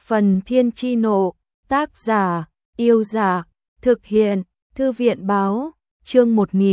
Phần Thiên Chi Nộ, tác giả, Yêu Giả, thực hiện, Thư viện Báo, chương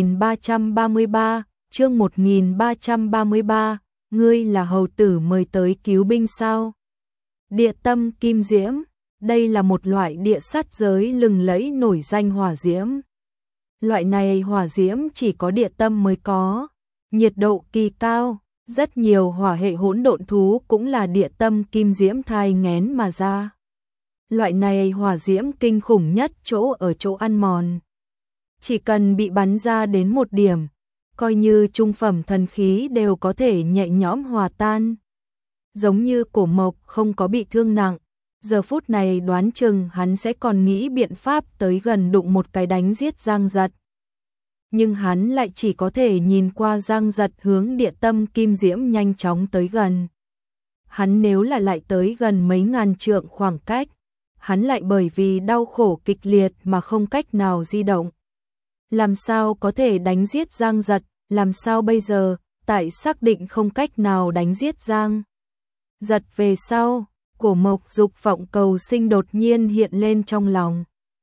1333, ngươi là hầu tử mời tới cứu binh sao? Địa tâm kim diễm, đây là một loại địa sát giới lừng lẫy nổi danh hỏa diễm. Loại này hỏa diễm chỉ có địa tâm mới có, nhiệt độ kỳ cao, rất nhiều hỏa hệ hỗn độn thú cũng là địa tâm kim diễm thai nghén mà ra. Loại này hỏa diễm kinh khủng nhất chỗ ở chỗ ăn mòn. Chỉ cần bị bắn ra đến một điểm, coi như trung phẩm thần khí đều có thể nhẹ nhõm hòa tan. Giống như Cổ Mộc không có bị thương nặng, giờ phút này đoán chừng hắn sẽ còn nghĩ biện pháp tới gần đụng một cái đánh giết Giang Giật. Nhưng hắn lại chỉ có thể nhìn qua Giang Giật hướng địa tâm kim diễm nhanh chóng tới gần. Hắn nếu là lại tới gần mấy ngàn trượng khoảng cách, hắn lại bởi vì đau khổ kịch liệt mà không cách nào di động. Làm sao có thể đánh giết Giang Giật, làm sao bây giờ, tại xác định không cách nào đánh giết Giang Giật về sau, Cổ Mộc dục vọng cầu sinh đột nhiên hiện lên trong lòng.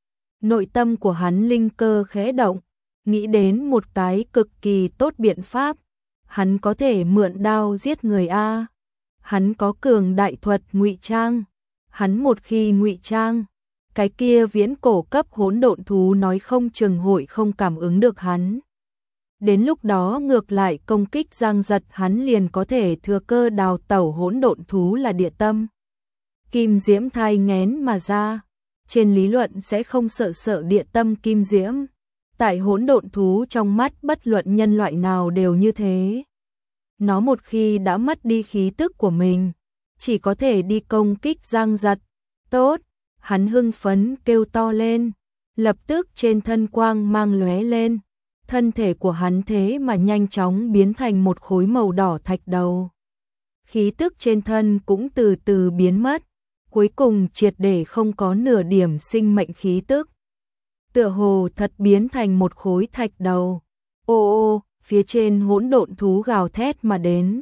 Nội tâm của hắn linh cơ khẽ động, nghĩ đến một cái cực kỳ tốt biện pháp, hắn có thể mượn đao giết người a. Hắn có cường đại thuật ngụy trang, hắn một khi ngụy trang, cái kia viễn cổ cấp hỗn độn thú nói không chừng hội không cảm ứng được hắn. Đến lúc đó ngược lại công kích Giang Giật hắn liền có thể thừa cơ đào tẩu hỗn độn thú là địa tâm kim diễm thai nghén mà ra. Trên lý luận sẽ không sợ địa tâm kim diễm. Tại hỗn độn thú trong mắt bất luận nhân loại nào đều như thế. Nó một khi đã mất đi khí tức của mình, chỉ có thể đi công kích Giang Giật. Tốt, hắn hưng phấn kêu to lên, lập tức trên thân quang mang lóe lên. Thân thể của hắn thế mà nhanh chóng biến thành một khối màu đỏ thạch đầu. Khí tức trên thân cũng từ từ biến mất, cuối cùng triệt để không có nửa điểm sinh mệnh khí tức. Tựa hồ thật biến thành một khối thạch đầu. Ô, phía trên hỗn độn thú gào thét mà đến.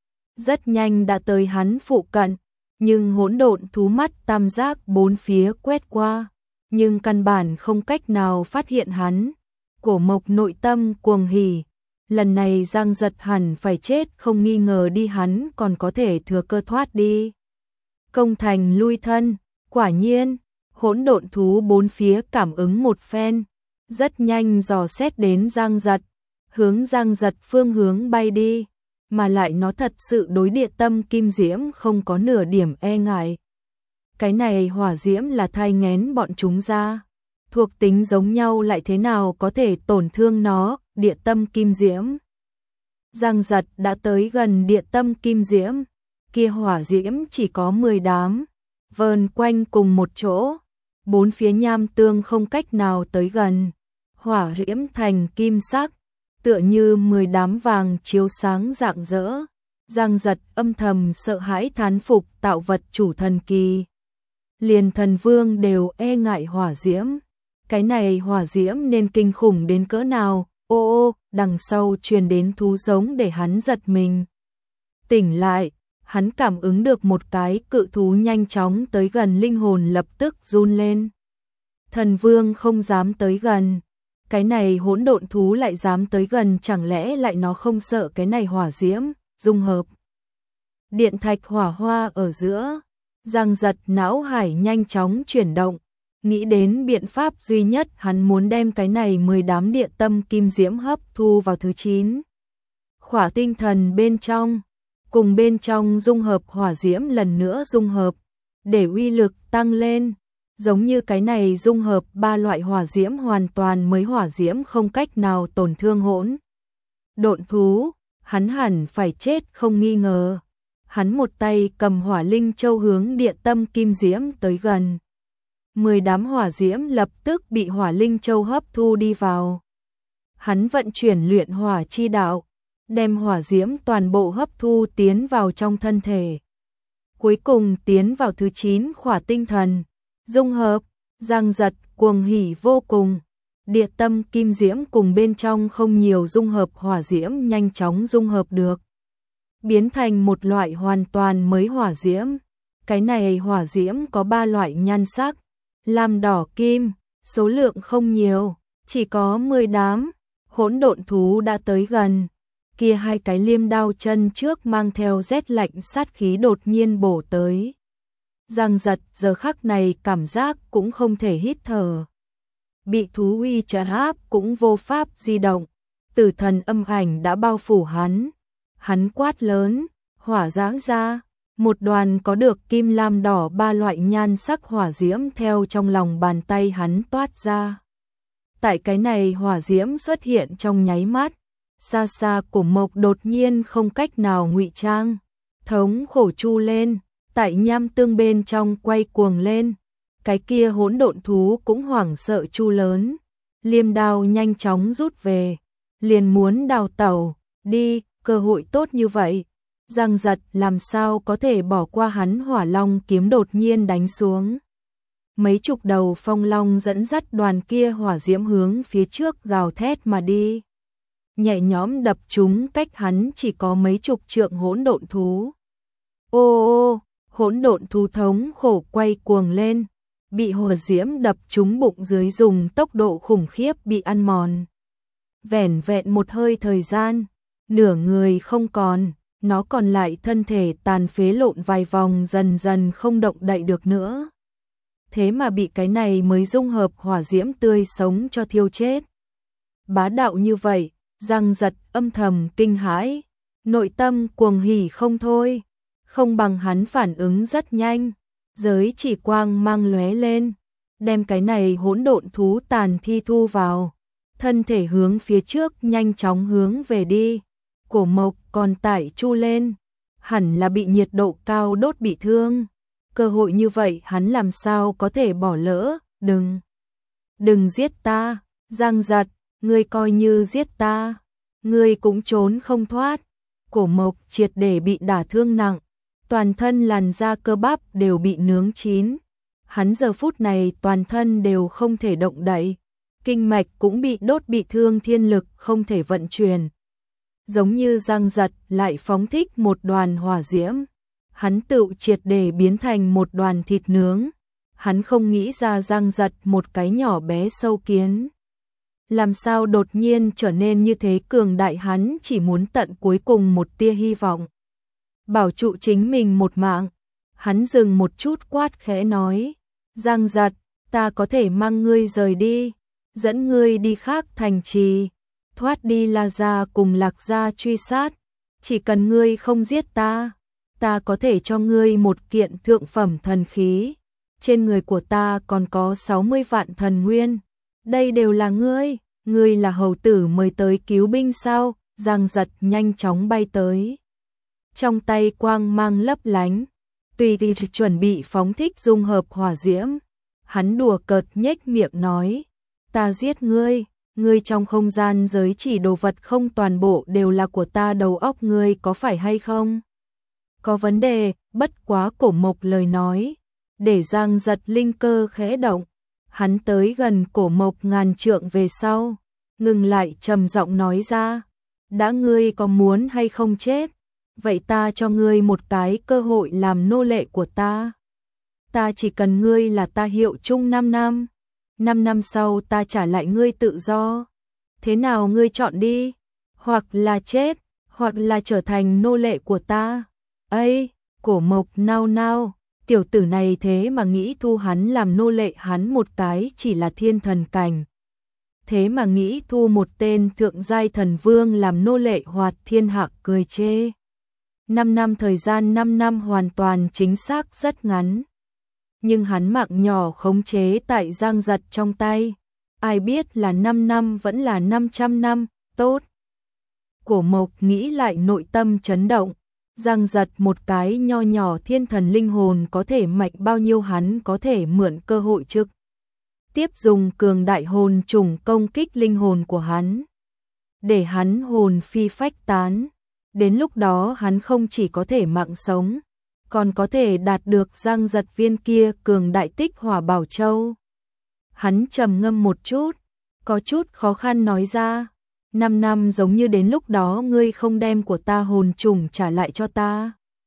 Rất nhanh đã tới hắn phụ cận, nhưng hỗn độn thú mắt tam giác bốn phía quét qua, nhưng căn bản không cách nào phát hiện hắn. Cổ Mộc nội tâm cuồng hỉ, lần này Giang Giật hẳn phải chết không nghi ngờ đi, hắn còn có thể thừa cơ thoát đi. Công thành lui thân, quả nhiên, hỗn độn thú bốn phía cảm ứng một phen, rất nhanh dò xét đến Giang Giật, hướng Giang Giật phương hướng bay đi, mà lại nó thật sự đối địa tâm kim diễm không có nửa điểm e ngại. Cái này hỏa diễm là thai nghén bọn chúng ra. Thuộc tính giống nhau lại thế nào có thể tổn thương nó, địa tâm kim diễm. Giang Giật đã tới gần địa tâm kim diễm, kia hỏa diễm chỉ có 10 đám, vờn quanh cùng một chỗ, bốn phía nham tương không cách nào tới gần. Hỏa diễm thành kim sắc, tựa như 10 đám vàng chiếu sáng rạng rỡ. Giang Giật âm thầm sợ hãi thán phục tạo vật chủ thần kỳ. Liền thần vương đều e ngại hỏa diễm. Cái này hỏa diễm nên kinh khủng đến cỡ nào, ô, đằng sau truyền đến thú giống để hắn giật mình. Tỉnh lại, hắn cảm ứng được một cái cự thú nhanh chóng tới gần, linh hồn lập tức run lên. Thần vương không dám tới gần, cái này hỗn độn thú lại dám tới gần, chẳng lẽ lại nó không sợ cái này hỏa diễm, dung hợp. Điện thạch hỏa hoa ở giữa, Giang Giật não hải nhanh chóng chuyển động. Nghĩ đến biện pháp duy nhất, hắn muốn đem cái này 10 đám địa tâm kim diễm hấp thu vào thứ 9. Khỏa tinh thần bên trong, cùng bên trong dung hợp hỏa diễm lần nữa dung hợp, để uy lực tăng lên. Giống như cái này dung hợp 3 loại hỏa diễm hoàn toàn mới hỏa diễm không cách nào tổn thương hỗn độn thú, hắn hẳn phải chết không nghi ngờ. Hắn một tay cầm hỏa linh châu hướng địa tâm kim diễm tới gần. 10 đám hỏa diễm lập tức bị hỏa linh châu hấp thu đi vào. Hắn vận chuyển luyện hỏa chi đạo, đem hỏa diễm toàn bộ hấp thu tiến vào trong thân thể. Cuối cùng tiến vào thứ 9 khỏa tinh thần, dung hợp. Giang Giật cuồng hỉ vô cùng. Địa tâm kim diễm cùng bên trong không nhiều dung hợp hỏa diễm nhanh chóng dung hợp được, biến thành một loại hoàn toàn mới hỏa diễm. Cái này hỏa diễm có 3 loại nhan sắc, lam đỏ kim, số lượng không nhiều, chỉ có 10 đám. Hỗn độn thú đã tới gần, kia hai cái liêm đao chân trước mang theo rét lạnh sát khí đột nhiên bổ tới. Giang Giật giờ khắc này cảm giác cũng không thể hít thở. Bị thú uy trấn áp cũng vô pháp di động, tử thần âm ảnh đã bao phủ hắn. Hắn quát lớn, hỏa giáng ra, một đoàn có được kim lam đỏ 3 loại nhan sắc hỏa diễm theo trong lòng bàn tay hắn toát ra. Tại cái này hỏa diễm xuất hiện trong nháy mắt, xa xa Cổ Mộc đột nhiên không cách nào ngụy trang, thống khổ chu lên, tại nham tương bên trong quay cuồng lên. Cái kia hỗn độn thú cũng hoảng sợ chu lớn, liêm đao nhanh chóng rút về, liền muốn đào tẩu, đi, cơ hội tốt như vậy. Giang Giật làm sao có thể bỏ qua hắn hỏa long kiếm đột nhiên đánh xuống. Mấy chục đầu phong long dẫn dắt đoàn kia hỏa diễm hướng phía trước gào thét mà đi. Nhẹ nhõm đập chúng cách hắn chỉ có mấy chục trượng hỗn độn thú. Ô ô, hỗn độn thú thống khổ quay cuồng lên, bị hỏa diễm đập trúng bụng dưới dùng tốc độ khủng khiếp bị ăn mòn. Vẻn vẹn một hơi thời gian, nửa người không còn, nó còn lại thân thể tàn phế lộn vài vòng dần dần không động đậy được nữa. Thế mà bị cái này mới dung hợp hỏa diễm tươi sống cho thiêu chết. Bá đạo như vậy, Giang Giật âm thầm kinh hãi, nội tâm cuồng hỉ không thôi, không bằng hắn phản ứng rất nhanh, giới chỉ quang mang lóe lên, đem cái này hỗn độn thú tàn thi thu vào, thân thể hướng phía trước nhanh chóng hướng về đi. Cổ Mộc còn tại chu lên, hẳn là bị nhiệt độ cao đốt bị thương. Cơ hội như vậy hắn làm sao có thể bỏ lỡ, đừng giết ta, Giang Giật, ngươi coi như giết ta, ngươi cũng trốn không thoát. Cổ Mộc triệt để bị đả thương nặng, toàn thân làn da cơ bắp đều bị nướng chín. Hắn giờ phút này toàn thân đều không thể động đậy, kinh mạch cũng bị đốt bị thương thiên lực không thể vận chuyển. Giống như Giang Giật lại phóng thích một đoàn hỏa diễm, hắn tự triệt để biến thành một đoàn thịt nướng. Hắn không nghĩ ra Giang Giật một cái nhỏ bé sâu kiến, làm sao đột nhiên trở nên như thế cường đại. Hắn chỉ muốn tận cuối cùng một tia hy vọng, bảo trụ chính mình một mạng. Hắn dừng một chút quát khẽ nói, Giang Giật, ta có thể mang ngươi rời đi, dẫn ngươi đi khác thành trì, thoát đi La Gia cùng Lạc Gia truy sát. Chỉ cần ngươi không giết ta, ta có thể cho ngươi một kiện thượng phẩm thần khí. Trên người của ta còn có 60 vạn thần nguyên. Đây đều là ngươi là hầu tử mời tới cứu binh sao? Giang Giật nhanh chóng bay tới, trong tay quang mang lấp lánh, tùy thì chuẩn bị phóng thích dung hợp hỏa diễm. Hắn đùa cợt nhếch miệng nói, ta giết ngươi, ngươi trong không gian giới chỉ đồ vật không toàn bộ đều là của ta, đầu óc ngươi có phải hay không? Có vấn đề. Bất quá Cổ Mộc lời nói để Giang Giật linh cơ khẽ động. Hắn tới gần Cổ Mộc ngàn trượng về sau, ngừng lại trầm giọng nói ra, đã ngươi có muốn hay không chết, vậy ta cho ngươi một cái cơ hội làm nô lệ của ta. Ta chỉ cần ngươi là ta hiệu chung 5 năm. 5 năm sau ta trả lại ngươi tự do. Thế nào ngươi chọn đi? Hoặc là chết, hoặc là trở thành nô lệ của ta. Ây, Cổ Mộc nao nao, tiểu tử này thế mà nghĩ thu hắn làm nô lệ. Hắn một cái chỉ là thiên thần cảnh, thế mà nghĩ thu một tên thượng giai thần vương làm nô lệ. Hoạt Thiên Hạc cười chê. 5 năm thời gian, 5 năm hoàn toàn chính xác rất ngắn, nhưng hắn mạng nhỏ khống chế tại Giang Giật trong tay. Ai biết là 5 năm vẫn là 500 năm, tốt. Cổ Mộc nghĩ lại nội tâm chấn động. Giang Giật một cái nho nhỏ thiên thần linh hồn có thể mạnh bao nhiêu, hắn có thể mượn cơ hội trực tiếp dùng cường đại hồn trùng công kích linh hồn của hắn, để hắn hồn phi phách tán. Đến lúc đó hắn không chỉ có thể mạng sống, còn có thể đạt được Giang Giật viên kia cường đại tích hỏa bảo châu. Hắn trầm ngâm một chút, có chút khó khăn nói ra, 5 năm giống như đến lúc đó ngươi không đem của ta hồn trùng trả lại cho ta,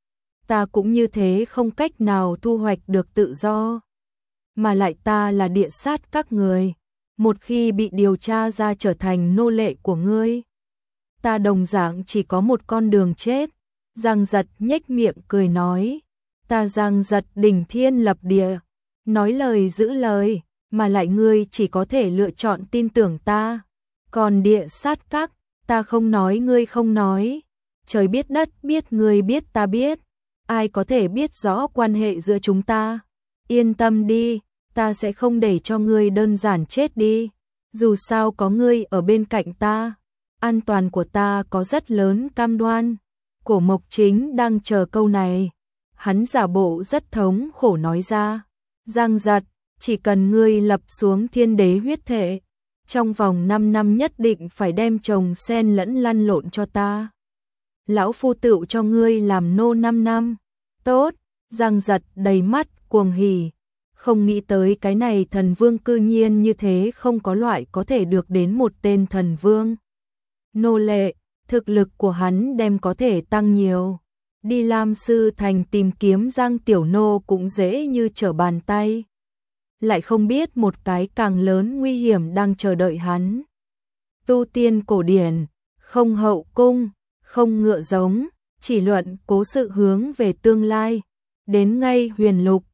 ta cũng như thế không cách nào thu hoạch được tự do. Mà lại ta là địa sát các người, một khi bị điều tra ra trở thành nô lệ của ngươi, ta đồng dạng chỉ có một con đường chết. Giang Giật nhếch miệng cười nói, ta Giang Giật đỉnh thiên lập địa, nói lời giữ lời, mà lại ngươi chỉ có thể lựa chọn tin tưởng ta. Còn địa sát các, ta không nói ngươi không nói, trời biết đất biết ngươi biết ta biết, ai có thể biết rõ quan hệ giữa chúng ta. Yên tâm đi, ta sẽ không để cho ngươi đơn giản chết đi, dù sao có ngươi ở bên cạnh ta, an toàn của ta có rất lớn cam đoan. Cổ Mộc chính đang chờ câu này, hắn giả bộ rất thống khổ nói ra, Giang Giật, chỉ cần ngươi lập xuống thiên đế huyết thể, trong vòng 5 năm nhất định phải đem chồng sen lẫn lăn lộn cho ta. Lão phu tựu cho ngươi làm nô 5 năm. Tốt, Giang Giật đầy mắt cuồng hỉ, không nghĩ tới cái này thần vương cư nhiên như thế không có loại có thể được đến một tên thần vương. Nô lệ, thực lực của hắn đem có thể tăng nhiều. Đi Lam Sư Thành tìm kiếm Giang Tiểu Nô cũng dễ như trở bàn tay. Lại không biết một cái càng lớn nguy hiểm đang chờ đợi hắn. Tu tiên cổ điển, không hậu cung, không ngựa giống, chỉ luận cố sự hướng về tương lai. Đến ngay huyền lục,